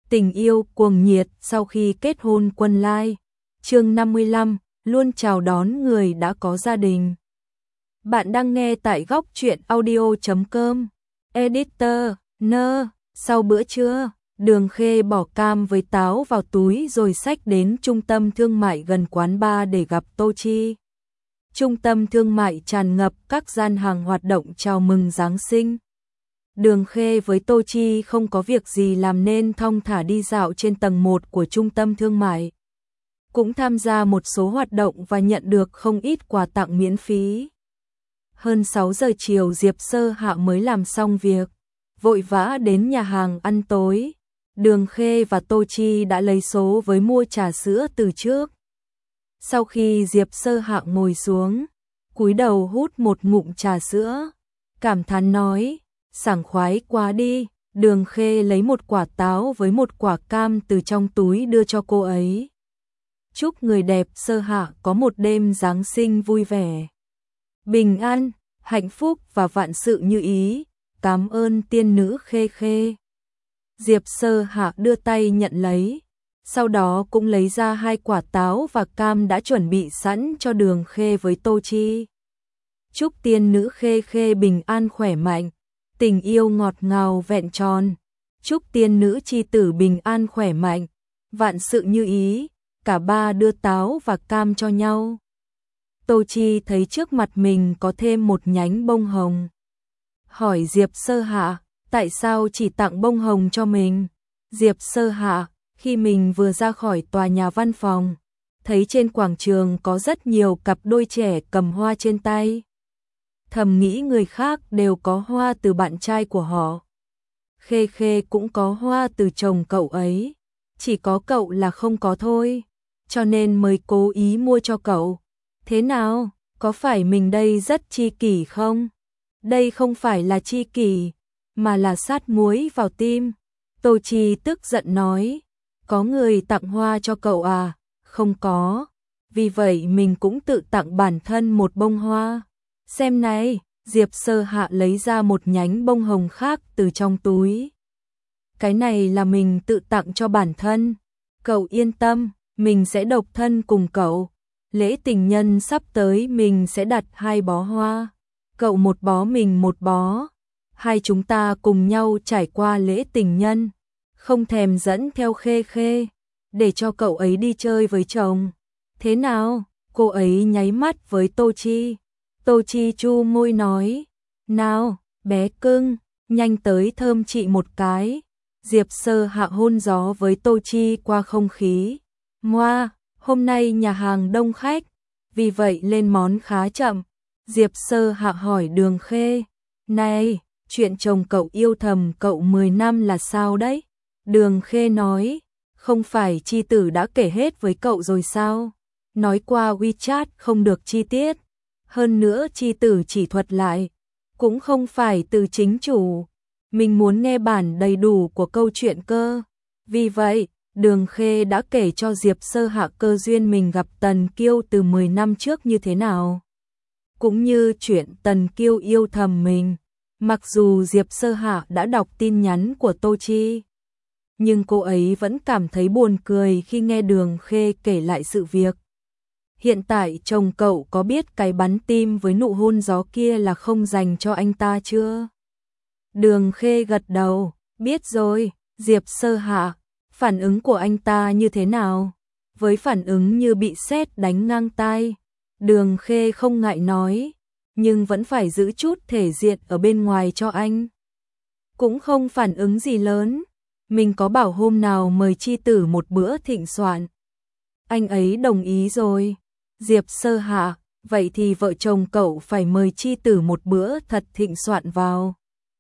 Tình yêu cuồng nhiệt sau khi kết hôn Quân Lai. Chương 55, luôn chào đón người đã có gia đình. Bạn đang nghe tại góc truyện audio.com. Editor, sau bữa trưa, Đường Khê bỏ cam với táo vào túi rồi xách đến trung tâm thương mại gần quán bar để gặp Tô Chi. Trung tâm thương mại tràn ngập các gian hàng hoạt động chào mừng Giáng sinh. Đường Khê với Tô Chi không có việc gì làm nên thong thả đi dạo trên tầng 1 của trung tâm thương mại. Cũng tham gia một số hoạt động và nhận được không ít quà tặng miễn phí. Hơn 6 giờ chiều Diệp Sơ Hạ mới làm xong việc, vội vã đến nhà hàng ăn tối. Đường Khê và Tô Chi đã lấy số với mua trà sữa từ trước. Sau khi Diệp Sơ Hạ ngồi xuống, cúi đầu hút một ngụm trà sữa, cảm thán nói, sảng khoái quá đi. Đường Khê lấy một quả táo với một quả cam từ trong túi đưa cho cô ấy. Chúc người đẹp Sơ Hạ có một đêm Giáng sinh vui vẻ, bình an, hạnh phúc và vạn sự như ý. Cảm ơn tiên nữ Khê Khê. Diệp Sơ Hạ đưa tay nhận lấy, sau đó cũng lấy ra 2 quả táo và cam đã chuẩn bị sẵn cho Đường Khê với Tô Chi. Chúc tiên nữ Khê Khê bình an khỏe mạnh, tình yêu ngọt ngào vẹn tròn. Chúc tiên nữ chi tử bình an khỏe mạnh, vạn sự như ý. Cả ba đưa táo và cam cho nhau. Tô Chi thấy trước mặt mình có thêm một nhánh bông hồng, hỏi Diệp Sơ Hạ, tại sao chỉ tặng bông hồng cho mình? Diệp Sơ Hạ, khi mình vừa ra khỏi tòa nhà văn phòng, thấy trên quảng trường có rất nhiều cặp đôi trẻ cầm hoa trên tay. Thầm nghĩ người khác đều có hoa từ bạn trai của họ. Khê Khê cũng có hoa từ chồng cậu ấy, chỉ có cậu là không có thôi, cho nên mới cố ý mua cho cậu. Thế nào, có phải mình đây rất chi kỷ không? Đây không phải là chi kỷ, mà là sát muối vào tim. Tô Chi tức giận nói, có người tặng hoa cho cậu à? Không có, vì vậy mình cũng tự tặng bản thân một bông hoa. Xem này, Diệp Sơ Hạ lấy ra một nhánh bông hồng khác từ trong túi. Cái này là mình tự tặng cho bản thân. Cậu yên tâm, mình sẽ độc thân cùng cậu. Lễ tình nhân sắp tới mình sẽ đặt 2 bó hoa. Cậu một bó mình một bó. Hai chúng ta cùng nhau trải qua lễ tình nhân. Không thèm dẫn theo Khê Khê, để cho cậu ấy đi chơi với chồng. Thế nào? Cô ấy nháy mắt với Tô Chi. Tô Chi chu môi nói, nào, bé cưng, nhanh tới thơm chị một cái. Diệp Sơ Hạ hôn gió với Tô Chi qua không khí. Moa, hôm nay nhà hàng đông khách, vì vậy lên món khá chậm. Diệp Sơ Hạ hỏi Đường Khê, này, chuyện chồng cậu yêu thầm cậu 10 năm là sao đấy? Đường Khê nói, không phải chi tử đã kể hết với cậu rồi sao? Nói qua WeChat không được chi tiết. Hơn nữa chi tử chỉ thuật lại, cũng không phải từ chính chủ. Mình muốn nghe bản đầy đủ của câu chuyện cơ. Vì vậy, Đường Khê đã kể cho Diệp Sơ Hạ cơ duyên mình gặp Tần Kiêu từ 10 năm trước như thế nào. Cũng như chuyện Tần Kiêu yêu thầm mình. Mặc dù Diệp Sơ Hạ đã đọc tin nhắn của Tô Chi, nhưng cô ấy vẫn cảm thấy buồn cười khi nghe Đường Khê kể lại sự việc. Hiện tại chồng cậu có biết cái bắn tim với nụ hôn gió kia là không dành cho anh ta chưa? Đường Khê gật đầu, biết rồi. Diệp Sơ Hạ, phản ứng của anh ta như thế nào? Với phản ứng như bị sét đánh ngang tai, Đường Khê không ngại nói, nhưng vẫn phải giữ chút thể diện ở bên ngoài cho anh. Cũng không phản ứng gì lớn, mình có bảo hôm nào mời chi tử một bữa thịnh soạn. Anh ấy đồng ý rồi. Diệp Sơ Hạ, vậy thì vợ chồng cậu phải mời chi tử một bữa thật thịnh soạn vào.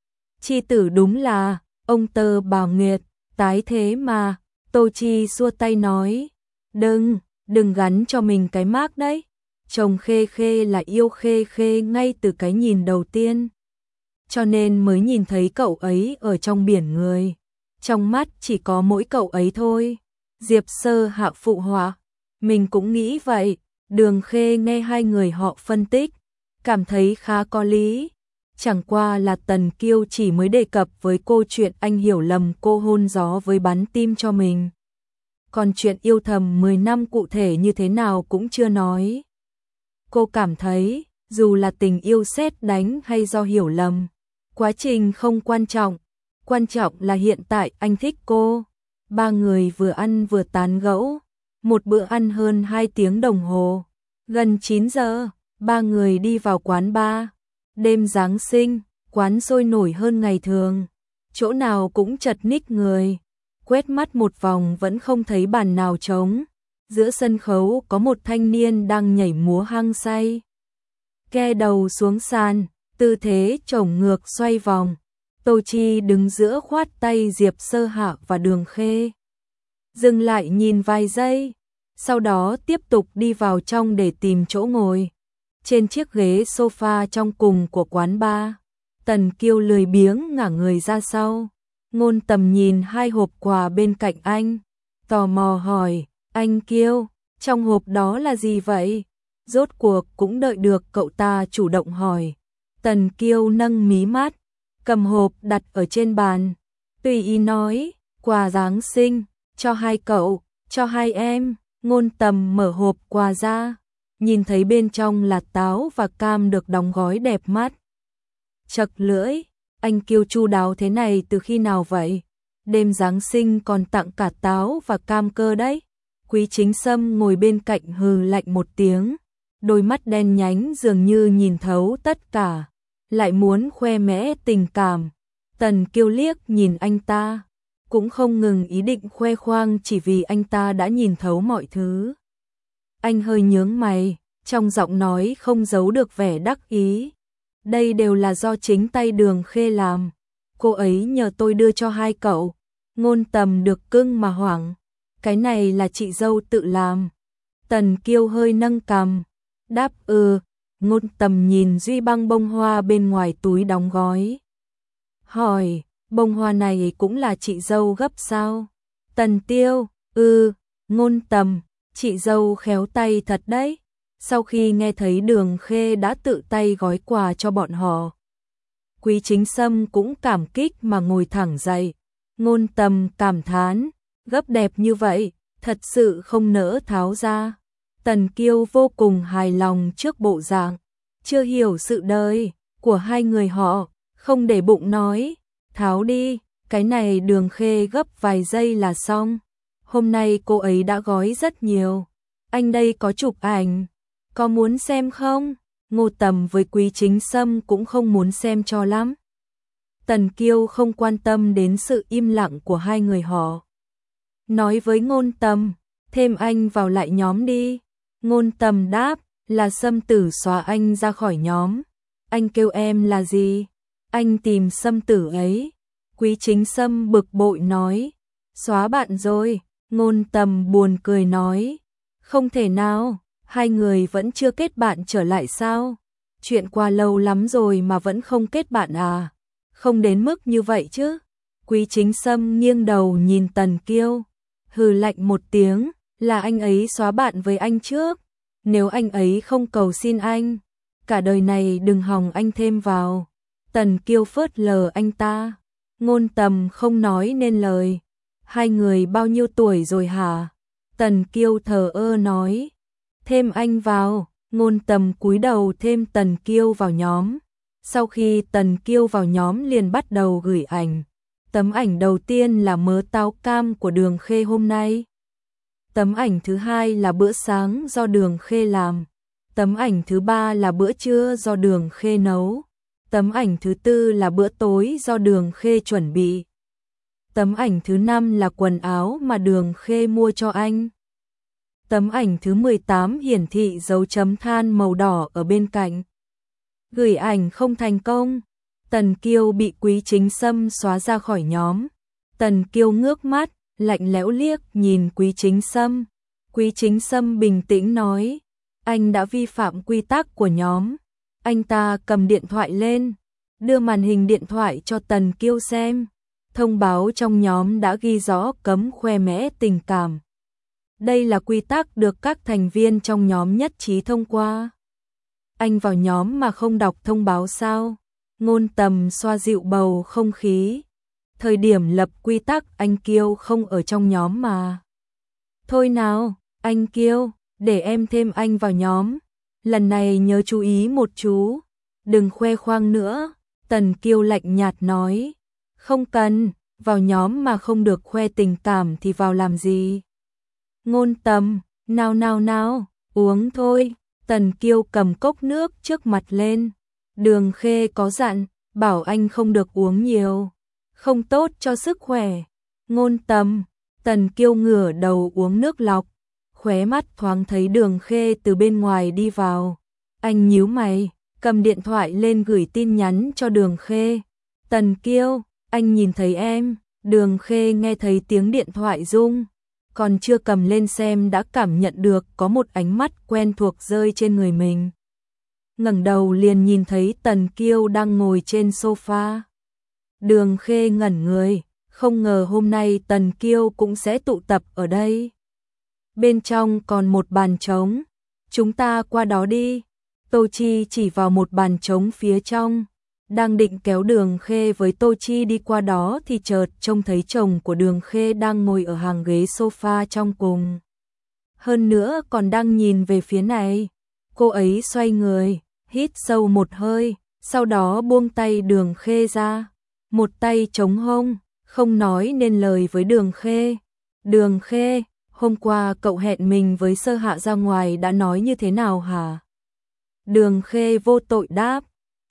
Chi tử đúng là, ông Tơ Bảo Nguyệt, tái thế mà. Tô Chi xua tay nói, đừng gắn cho mình cái mác đấy. Chồng Khê Khê là yêu Khê Khê ngay từ cái nhìn đầu tiên, cho nên mới nhìn thấy cậu ấy ở trong biển người. Trong mắt chỉ có mỗi cậu ấy thôi. Diệp Sơ Hạ phụ họa, mình cũng nghĩ vậy. Đường Khê nghe hai người họ phân tích, cảm thấy khá có lý. Chẳng qua là Tần Kiêu chỉ mới đề cập với cô chuyện anh hiểu lầm cô hôn gió với bắn tim cho mình. Còn chuyện yêu thầm 10 năm cụ thể như thế nào cũng chưa nói. Cô cảm thấy, dù là tình yêu sét đánh hay do hiểu lầm, quá trình không quan trọng là hiện tại anh thích cô. Ba người vừa ăn vừa tán gẫu, một bữa ăn hơn 2 tiếng đồng hồ. Gần 9 giờ, ba người đi vào quán bar. Đêm Giáng sinh, quán sôi nổi hơn ngày thường, chỗ nào cũng chật ních người. Quét mắt một vòng vẫn không thấy bàn nào trống. Giữa sân khấu có một thanh niên đang nhảy múa hăng say. Ke đầu xuống sàn, tư thế chổng ngược xoay vòng. Tô Chi đứng giữa khoát tay Diệp Sơ Hạ và Đường Khê. Dừng lại nhìn vài giây, sau đó tiếp tục đi vào trong để tìm chỗ ngồi. Trên chiếc ghế sofa trong cùng của quán bar, Tần Kiêu lười biếng ngả người ra sau. Ngôn Tầm nhìn 2 hộp quà bên cạnh anh, tò mò hỏi, anh Kiêu, trong hộp đó là gì vậy? Rốt cuộc cũng đợi được cậu ta chủ động hỏi. Tần Kiêu nâng mí mắt, cầm hộp đặt ở trên bàn, tùy ý nói, quà Giáng sinh, cho 2 cậu, cho 2 em. Ngôn Tầm mở hộp quà ra, nhìn thấy bên trong là táo và cam được đóng gói đẹp mắt. Chật lưỡi, anh Kiêu chu đáo thế này từ khi nào vậy? Đêm Giáng sinh còn tặng cả táo và cam cơ đấy. Quý Chính Sâm ngồi bên cạnh hừ lạnh một tiếng, đôi mắt đen nhánh dường như nhìn thấu tất cả, lại muốn khoe mẽ tình cảm. Tần Kiêu liếc nhìn anh ta, cũng không ngừng ý định khoe khoang chỉ vì anh ta đã nhìn thấu mọi thứ. Anh hơi nhướng mày, trong giọng nói không giấu được vẻ đắc ý. Đây đều là do chính tay Đường Khê làm. Cô ấy nhờ tôi đưa cho 2 cậu. Ngôn Tầm được cưng mà hoảng. Cái này là chị dâu tự làm. Tần Kiêu hơi nâng cằm, đáp Ngôn Tầm nhìn duy băng bông hoa bên ngoài túi đóng gói, hỏi, bông hoa này cũng là chị dâu gấp sao? Tần Tiêu, Ngôn Tầm, chị dâu khéo tay thật đấy. Sau khi nghe thấy Đường Khê đã tự tay gói quà cho bọn họ, Quý Chính Sâm cũng cảm kích mà ngồi thẳng dậy. Ngôn Tầm cảm thán, gấp đẹp như vậy, thật sự không nỡ tháo ra. Tần Kiêu vô cùng hài lòng trước bộ dạng, chưa hiểu sự đời của 2 người họ, không để bụng nói, tháo đi, cái này Đường Khê gấp vài giây là xong. Hôm nay cô ấy đã gói rất nhiều, anh đây có chụp ảnh, có muốn xem không? Ngô Tầm với Quý Chính Sâm cũng không muốn xem cho lắm. Tần Kiêu không quan tâm đến sự im lặng của 2 người họ, nói với Ngôn Tầm, thêm anh vào lại nhóm đi. Ngôn Tầm đáp, là Sâm Tử xóa anh ra khỏi nhóm. Anh kêu em là gì? Anh tìm Sâm Tử ấy. Quý Chính Sâm bực bội nói, xóa bạn rồi. Ngôn Tầm buồn cười nói, không thể nào, 2 người vẫn chưa kết bạn trở lại sao? Chuyện qua lâu lắm rồi mà vẫn không kết bạn à? Không đến mức như vậy chứ. Quý Chính Sâm nghiêng đầu nhìn Tần Kiêu, hừ lạnh một tiếng, là anh ấy xóa bạn với anh trước. Nếu anh ấy không cầu xin anh, cả đời này đừng hòng anh thêm vào. Tần Kiêu phớt lờ anh ta. Ngôn Tầm không nói nên lời. 2 người bao nhiêu tuổi rồi hả? Tần Kiêu thờ ơ nói, thêm anh vào. Ngôn Tầm cúi đầu thêm Tần Kiêu vào nhóm. Sau khi Tần Kiêu vào nhóm liền bắt đầu gửi ảnh. Tấm ảnh đầu tiên là mớ táo cam của Đường Khê hôm nay. Tấm ảnh thứ 2 là bữa sáng do Đường Khê làm. Tấm ảnh thứ 3 là bữa trưa do Đường Khê nấu. Tấm ảnh thứ 4 là bữa tối do Đường Khê chuẩn bị. Tấm ảnh thứ 5 là quần áo mà Đường Khê mua cho anh. Tấm ảnh thứ 18 hiển thị dấu chấm than màu đỏ ở bên cạnh. Gửi ảnh không thành công. Tần Kiêu bị Quý Chính Sâm xóa ra khỏi nhóm. Tần Kiêu ngước mắt, lạnh lẽo liếc nhìn Quý Chính Sâm. Quý Chính Sâm bình tĩnh nói, anh đã vi phạm quy tắc của nhóm. Anh ta cầm điện thoại lên, đưa màn hình điện thoại cho Tần Kiêu xem. Thông báo trong nhóm đã ghi rõ cấm khoe mẽ tình cảm. Đây là quy tắc được các thành viên trong nhóm nhất trí thông qua. Anh vào nhóm mà không đọc thông báo sao? Ngôn Tầm xoa dịu bầu không khí. Thời điểm lập quy tắc anh Kiêu không ở trong nhóm mà. Thôi nào, anh Kiêu, để em thêm anh vào nhóm. Lần này nhớ chú ý một chú. Đừng khoe khoang nữa. Tần Kiêu lạnh nhạt nói. Không cần, vào nhóm mà không được khoe tình cảm thì vào làm gì. Ngôn Tầm, nào, uống thôi. Tần Kiêu cầm cốc nước trước mặt lên. Đường Khê có dặn, bảo anh không được uống nhiều. Không tốt cho sức khỏe. Ngôn Tầm, Tần Kiêu ngửa đầu uống nước lọc. Khóe mắt thoáng thấy Đường Khê từ bên ngoài đi vào. Anh nhíu mày, cầm điện thoại lên gửi tin nhắn cho Đường Khê. Tần Kiêu, anh nhìn thấy em. Đường Khê nghe thấy tiếng điện thoại rung. Còn chưa cầm lên xem đã cảm nhận được có một ánh mắt quen thuộc rơi trên người mình. Ngẩng đầu liền nhìn thấy Tần Kiêu đang ngồi trên sofa. Đường Khê ngẩn người, không ngờ hôm nay Tần Kiêu cũng sẽ tụ tập ở đây. Bên trong còn một bàn trống, chúng ta qua đó đi. Tô Chi chỉ vào một bàn trống phía trong. Đang định kéo Đường Khê với Tô Chi đi qua đó thì chợt trông thấy chồng của Đường Khê đang ngồi ở hàng ghế sofa trong cùng. Hơn nữa còn đang nhìn về phía này. Cô ấy xoay người, hít sâu một hơi, sau đó buông tay Đường Khê ra. Một tay chống hông, không nói nên lời với Đường Khê. Đường Khê, hôm qua cậu hẹn mình với Sơ Hạ ra ngoài đã nói như thế nào hả? Đường Khê vô tội đáp.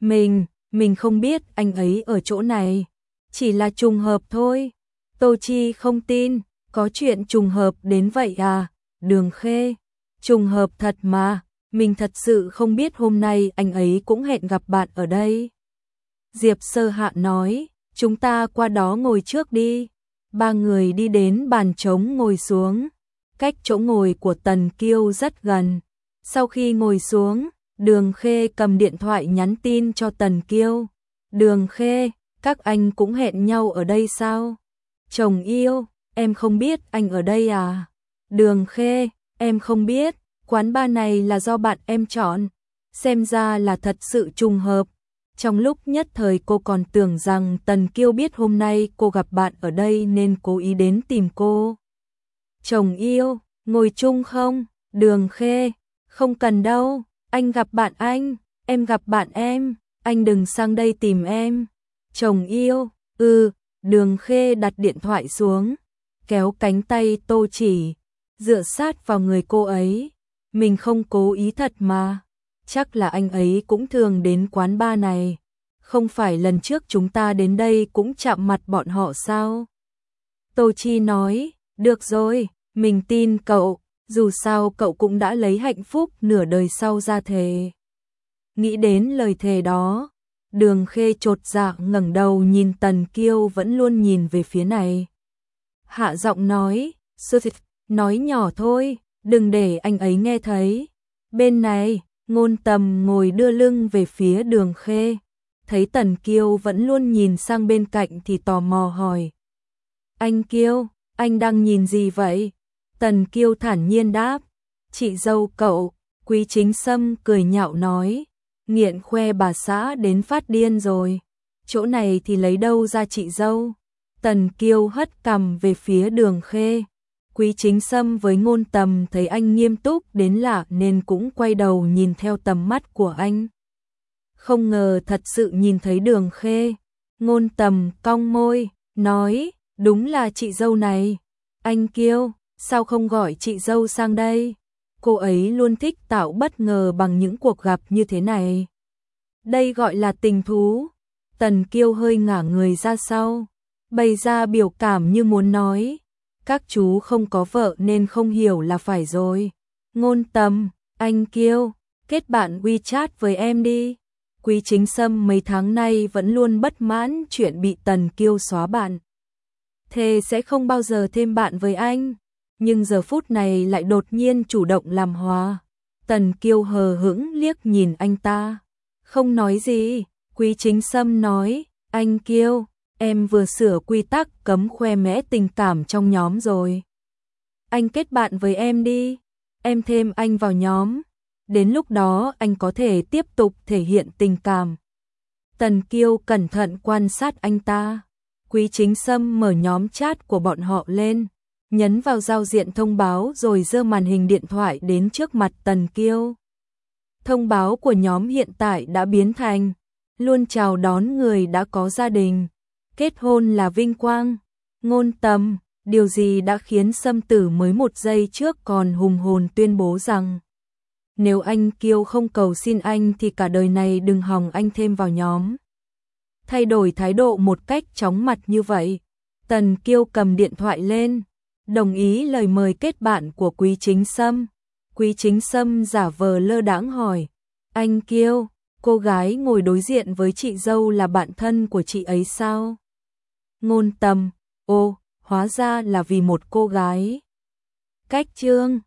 Mình không biết anh ấy ở chỗ này. Chỉ là trùng hợp thôi. Tô Chi không tin, có chuyện trùng hợp đến vậy à? Đường Khê, trùng hợp thật mà. Mình thật sự không biết hôm nay anh ấy cũng hẹn gặp bạn ở đây. Diệp Sơ Hạ nói, chúng ta qua đó ngồi trước đi. Ba người đi đến bàn trống ngồi xuống. Cách chỗ ngồi của Tần Kiêu rất gần. Sau khi ngồi xuống, Đường Khê cầm điện thoại nhắn tin cho Tần Kiêu. Đường Khê, các anh cũng hẹn nhau ở đây sao? Chồng yêu, em không biết anh ở đây à? Đường Khê, em không biết, quán bar này là do bạn em chọn. Xem ra là thật sự trùng hợp. Trong lúc nhất thời cô còn tưởng rằng Tần Kiêu biết hôm nay cô gặp bạn ở đây nên cố ý đến tìm cô. Chồng yêu, ngồi chung không? Đường Khê, không cần đâu, anh gặp bạn anh, em gặp bạn em, anh đừng sang đây tìm em. Chồng yêu, Đường Khê đặt điện thoại xuống, kéo cánh tay Tô Chỉ, dựa sát vào người cô ấy. Mình không cố ý thật mà. Chắc là anh ấy cũng thường đến quán bar này. Không phải lần trước chúng ta đến đây cũng chạm mặt bọn họ sao? Tô Chi nói, được rồi, mình tin cậu, dù sao cậu cũng đã lấy hạnh phúc nửa đời sau ra thề. Nghĩ đến lời thề đó, Đường Khê chột dạ ngẩng đầu nhìn Tần Kiêu vẫn luôn nhìn về phía này. Hạ giọng nói, nói nhỏ thôi, đừng để anh ấy nghe thấy. Bên này, Ngôn Tầm ngồi đưa lưng về phía Đường Khê. Thấy Tần Kiêu vẫn luôn nhìn sang bên cạnh thì tò mò hỏi. Anh Kiêu, anh đang nhìn gì vậy? Tần Kiêu thản nhiên đáp. Chị dâu cậu, Quý Chính Sâm cười nhạo nói. Nghiện khoe bà xã đến phát điên rồi. Chỗ này thì lấy đâu ra chị dâu? Tần Kiêu hất cằm về phía Đường Khê. Quý Chính Sâm với Ngôn Tầm thấy anh nghiêm túc đến lạ nên cũng quay đầu nhìn theo tầm mắt của anh. Không ngờ thật sự nhìn thấy Đường Khê. Ngôn Tầm cong môi, nói, đúng là chị dâu này. Anh Kiêu, sao không gọi chị dâu sang đây? Cô ấy luôn thích tạo bất ngờ bằng những cuộc gặp như thế này. Đây gọi là tình thú. Tần Kiêu hơi ngả người ra sau, bày ra biểu cảm như muốn nói. Các chú không có vợ nên không hiểu là phải rồi. Ngôn Tầm, anh Kiêu, kết bạn WeChat với em đi. Quý Chính Sâm mấy tháng nay vẫn luôn bất mãn chuyện bị Tần Kiêu xóa bạn. Thề sẽ không bao giờ thêm bạn với anh. Nhưng giờ phút này lại đột nhiên chủ động làm hòa. Tần Kiêu hờ hững liếc nhìn anh ta. Không nói gì, Quý Chính Sâm nói, anh Kiêu, em vừa sửa quy tắc cấm khoe mẽ tình cảm trong nhóm rồi. Anh kết bạn với em đi, em thêm anh vào nhóm. Đến lúc đó anh có thể tiếp tục thể hiện tình cảm. Tần Kiêu cẩn thận quan sát anh ta. Quý Chính Sâm mở nhóm chat của bọn họ lên, nhấn vào giao diện thông báo rồi giơ màn hình điện thoại đến trước mặt Tần Kiêu. Thông báo của nhóm hiện tại đã biến thành: luôn chào đón người đã có gia đình, kết hôn là vinh quang. Ngôn Tâm, điều gì đã khiến Sâm Tử mới một giây trước còn hùng hồn tuyên bố rằng nếu anh Kiêu không cầu xin anh thì cả đời này đừng hòng anh thêm vào nhóm. Thay đổi thái độ một cách chóng mặt như vậy, Tần Kiêu cầm điện thoại lên, đồng ý lời mời kết bạn của Quý Chính Sâm. Quý Chính Sâm giả vờ lơ đãng hỏi: anh Kiêu, cô gái ngồi đối diện với chị dâu là bạn thân của chị ấy sao? Ngôn Tâm: ô, hóa ra là vì một cô gái. Cách chương